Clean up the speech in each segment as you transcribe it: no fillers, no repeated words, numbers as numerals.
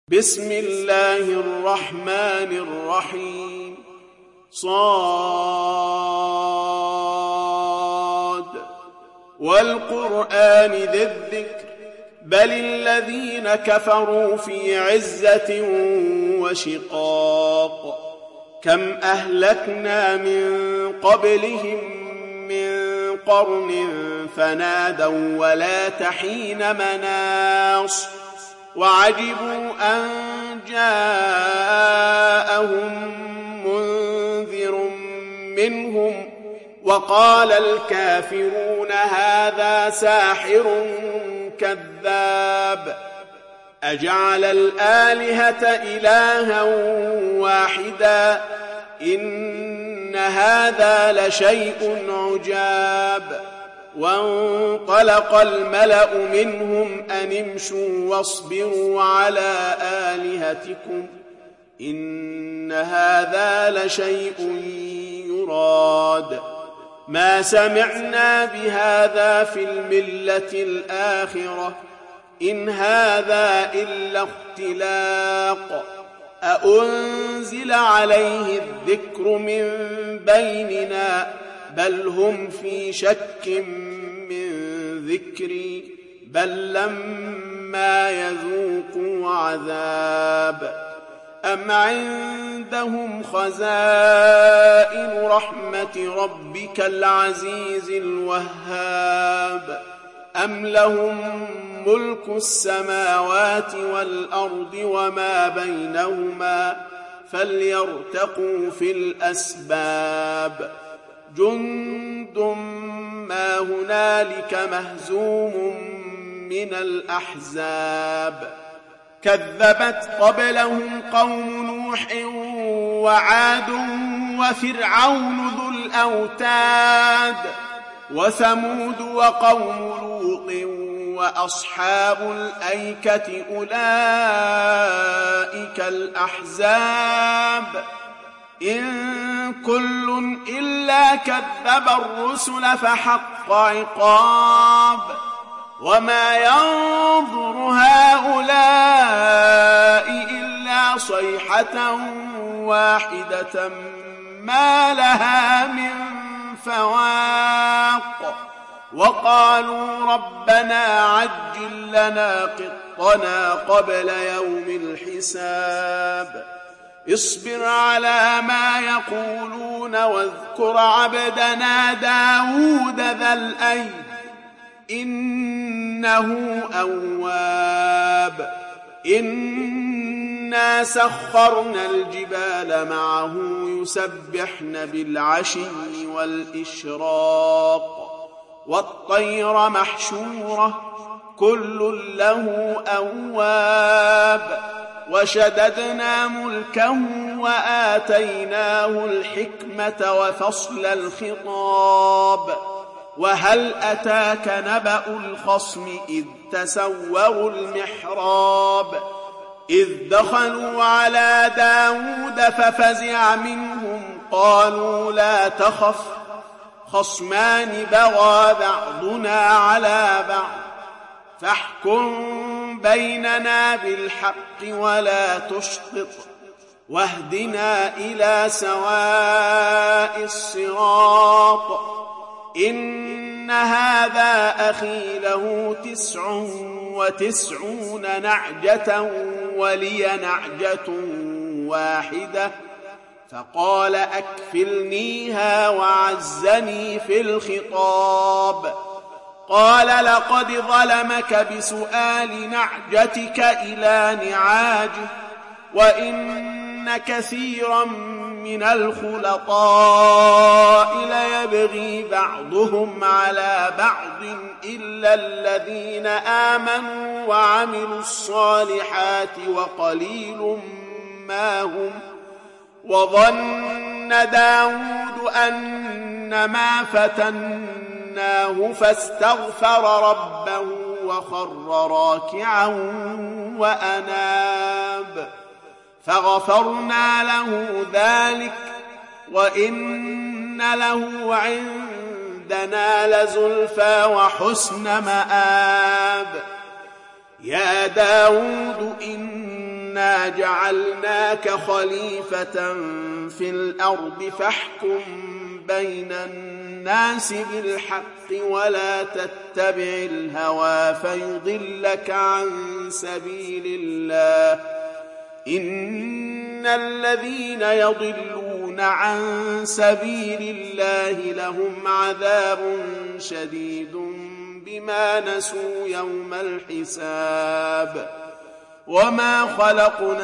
بسم الله الرحمن الرحيم صاد والقرآن ذي الذكر بل الذين كفروا في عزة وشقاق كم أهلكنا من قبلهم من قرن فنادوا ولا تحين مناص وعجبوا أن جاءهم منذر منهم وقال الكافرون هذا ساحر كذاب أجعل الآلهة إلها واحدا إن هذا لشيء عجاب وانطلق الملأ منهم أن امشوا واصبروا على آلهتكم إن هذا لشيء يراد ما سمعنا بهذا في الملة الآخرة إن هذا إلا اختلاق أأنزل عليه الذكر من بيننا بل هم في شك من ذكري بل لما يذوقوا عذاب أم عندهم خزائن رحمة ربك العزيز الوهاب أم لهم ملك السماوات والأرض وما بينهما فليرتقوا في الأسباب جند ما هنالك مهزوم من الأحزاب كذبت قبلهم قوم نوح وعاد وفرعون ذو الأوتاد وثمود وقوم لوط وأصحاب الأيكة أولئك الأحزاب إن كل إلا كذب الرسل فحق عقاب وما ينظر هؤلاء إلا صيحة واحدة ما لها من فواق وقالوا ربنا عجل لنا قطنا قبل يوم الحساب اصبر على ما يقولون واذكر عبدنا داود ذا الأيد إنه أواب إنا سخرنا الجبال معه يسبحن بالعشي والإشراق والطير محشورة كل له أواب وشددنا ملكه وآتيناه الحكمة وفصل الخطاب وهل أتاك نبأ الخصم إذ تسوروا المحراب إذ دخلوا على داود ففزع منهم قالوا لا تخف خصمان بغى بعضنا على بعض فاحكم بيننا بالحق ولا تشطط واهدنا إلى سواء الصراط إن هذا أخي له 99 نعجة ولي نعجة واحدة فقال أكفلنيها وعزني في الخطاب قال لقد ظلمك بسؤال نعجتك إلى نعاجه وإن كثيرا من الخلطاء ليبغي بعضهم على بعض إلا الذين آمنوا وعملوا الصالحات وقليل ما هم وظن داود أنما فتناه فاستغفر ربه وخر راكعا وأناب فغفرنا له ذلك وإن له عندنا لزلفى وحسن مآب يا داود إنا جعلناك خليفة في الأرض فاحكم بين الناس بالحق ولا تتبع الهوى فيضلك عن سبيل الله إن الذين يضلون عن سبيل الله لهم عذاب شديد بما نسوا يوم الحساب وما خلقنا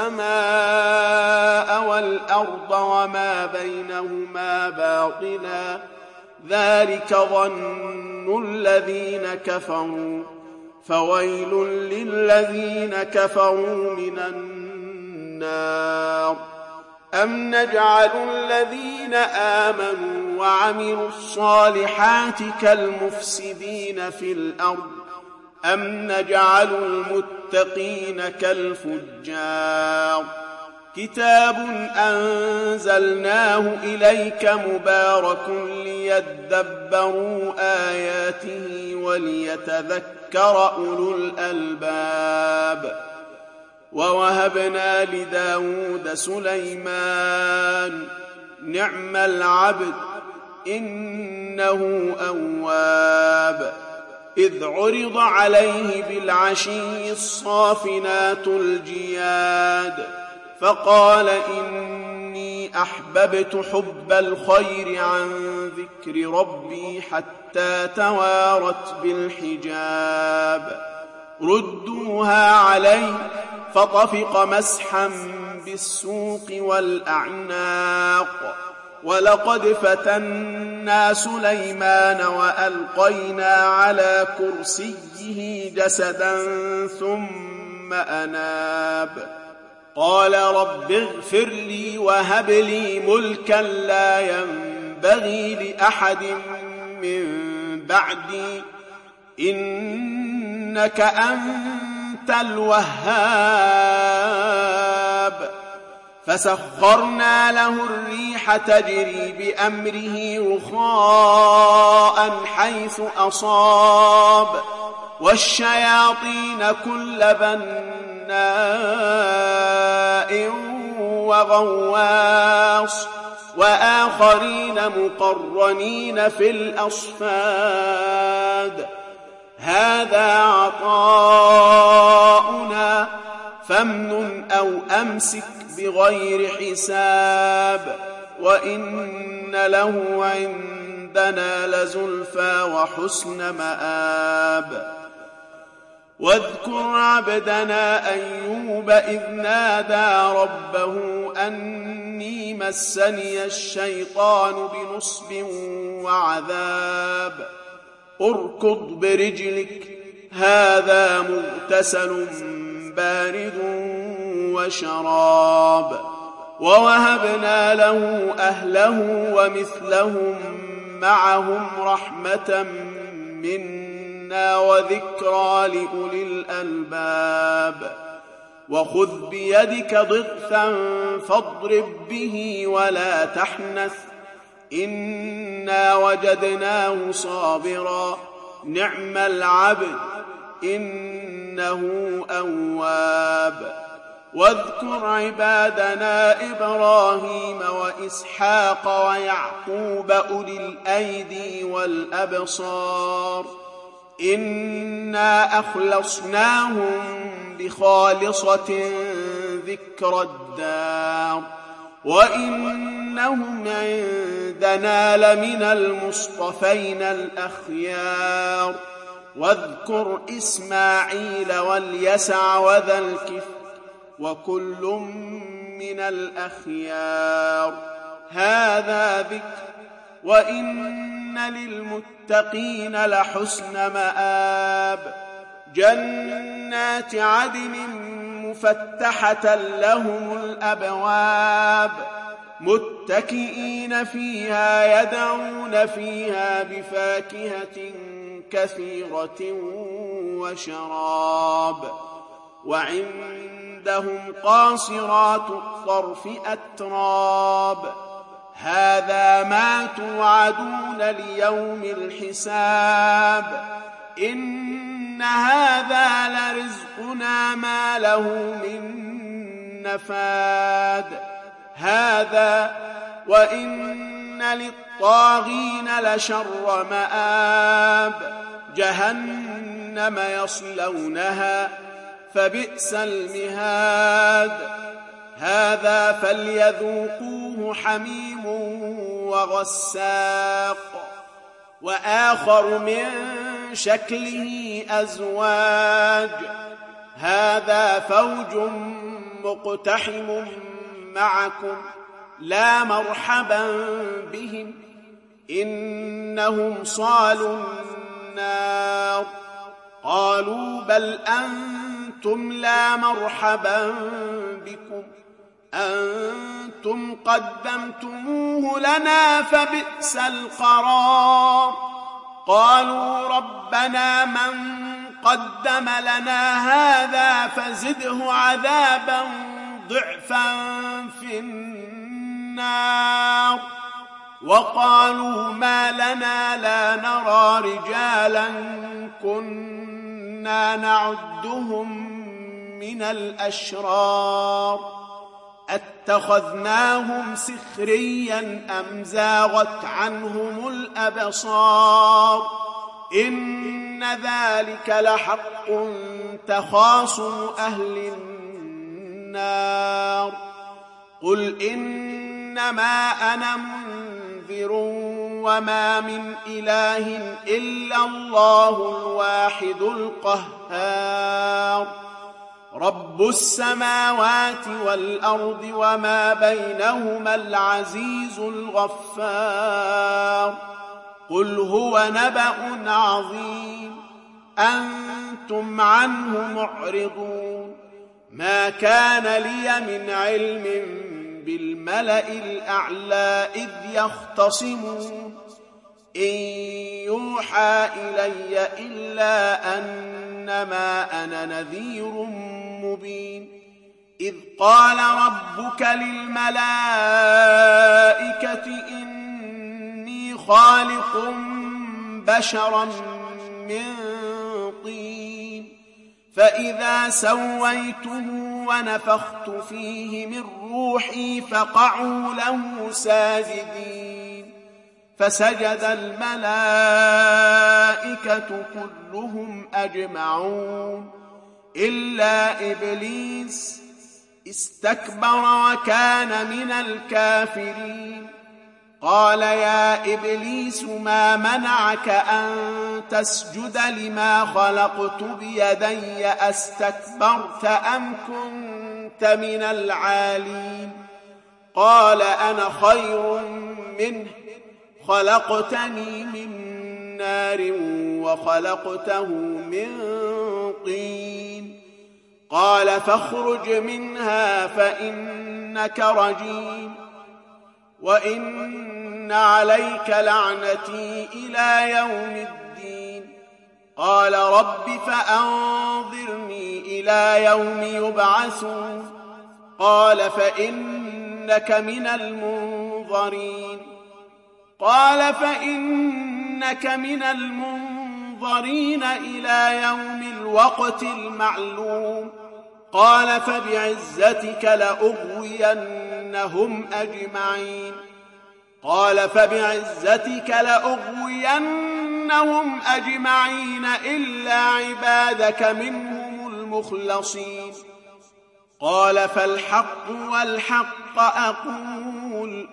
السماء والأرض وما بينهما باطلا ذلك ظن الذين كفروا فويل للذين كفروا من النار أم نجعل الذين آمنوا وعملوا الصالحات كالمفسدين في الأرض أم نجعل المتقين كالفجار كتاب أنزلناه إليك مبارك ليدبروا آياته وليتذكر أولو الألباب ووهبنا لداود سليمان نعم العبد إنه أواب إذ عرض عليه بالعشي الصافنات الجياد فقال إني أحببت حب الخير عن ذكر ربي حتى توارت بالحجاب ردوها عليه فطفق مسحا بالسوق والأعناق ولقد فتنا سليمان وألقينا على كرسيه جسدا ثم أناب قال رب اغفر لي وهب لي ملكا لا ينبغي لأحد من بعدي إنك أنت الوهاب فسخرنا له الريح تجري بأمره رخاء حيث أصاب والشياطين كل بناء وغواص وآخرين مقرنين في الأصفاد هذا عطاؤنا فامنن أو أمسك بغير حساب وإن له عندنا لزلفى وحسن مآب واذكر عبدنا أيوب إذ نادى ربه أني مسني الشيطان بنصب وعذاب اركض برجلك هذا مغتسل بارد وشراب ووهبنا له أهله ومثلهم معهم رحمة منا وذكرى لأولي الألباب وخذ بيدك ضغثا فاضرب به ولا تحنث إنا وجدناه صابرا نعم العبد إنه أواب واذكر عبادنا إبراهيم وإسحاق ويعقوب أولي الأيدي والأبصار إنا أخلصناهم بخالصة ذكر الدار وإنهم عندنا لمن المصطفين الأخيار واذكر إسماعيل واليسع وذا الكفل وكل من الأخيار هذا ذكر وإن للمتقين لحسن مآب جنات عدن مفتحة لهم الأبواب متكئين فيها يدعون فيها بفاكهة كثيرة وشراب وعندهم قاصرات الطرف أتراب هذا ما توعدون ليوم الحساب إن هذا لرزقنا ما له من نفاد هذا وإن للطاغين لشر مآب جهنم يصلونها فبئس المهاد هذا فليذوقوه حميم وغساق وآخر من شكله أزواج هذا فوج مقتحم معكم لا مرحبا بهم إنهم صالوا النار قالوا بل أنتم لا مرحبا بكم أنتم قدمتموه لنا فبئس القرار قالوا ربنا من قدم لنا هذا فزده عذابا ضعفا في النار وقالوا ما لنا لا نرى رجالا كنا نعدهم من الأشرار اتخذناهم سخريا أم زاغت عنهم الأبصار إن ذلك لحق تخاصم أهل النار قل إنما أنا منذر وما من إله إلا الله الواحد القهار رب السماوات والأرض وما بينهما العزيز الغفار قل هو نبأ عظيم أنتم عنه معرضون ما كان لي من علم بالملأ الأعلى إذ يختصمون إن يوحى إلي إلا أنما أنا نذير مبين إذ قال ربك للملائكة إني خالق بشرا من طين فإذا سويته ونفخت فيه من روحي فقعوا له ساجدين فسجد الملائكة كلهم أجمعون إلا إبليس استكبر وكان من الكافرين قال يا إبليس ما منعك أن تسجد لما خلقت بيدي أستكبرت أم كنت من العالين قال أنا خير منه خلقتني من نار وخلقته من طين قال فاخرج منها فإنك رجيم وإن عليك لعنتي إلى يوم الدين قال رب فأنظرني إلى يوم يبعثون قال فإنك من المنظرين قال فإنك من المنظرين إلى يوم الوقت المعلوم قال فبعزتك لأغوينهم أجمعين قال فبعزتك لأغوينهم أجمعين إلا عبادك منهم المخلصين قال فالحق والحق أقول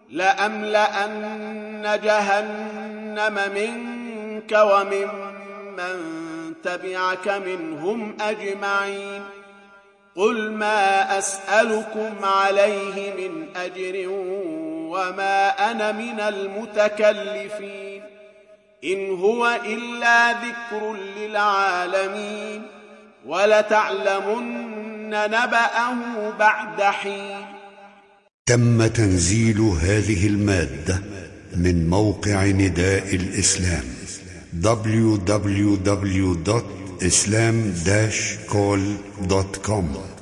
لأملأن جهنم منك وممن تبعك منهم أجمعين قل ما أسألكم عليه من أجر وما أنا من المتكلفين إن هو إلا ذكر للعالمين ولتعلمن نبأه بعد حين. تم تنزيل هذه المادة من موقع نداء الإسلام www.islam-call.com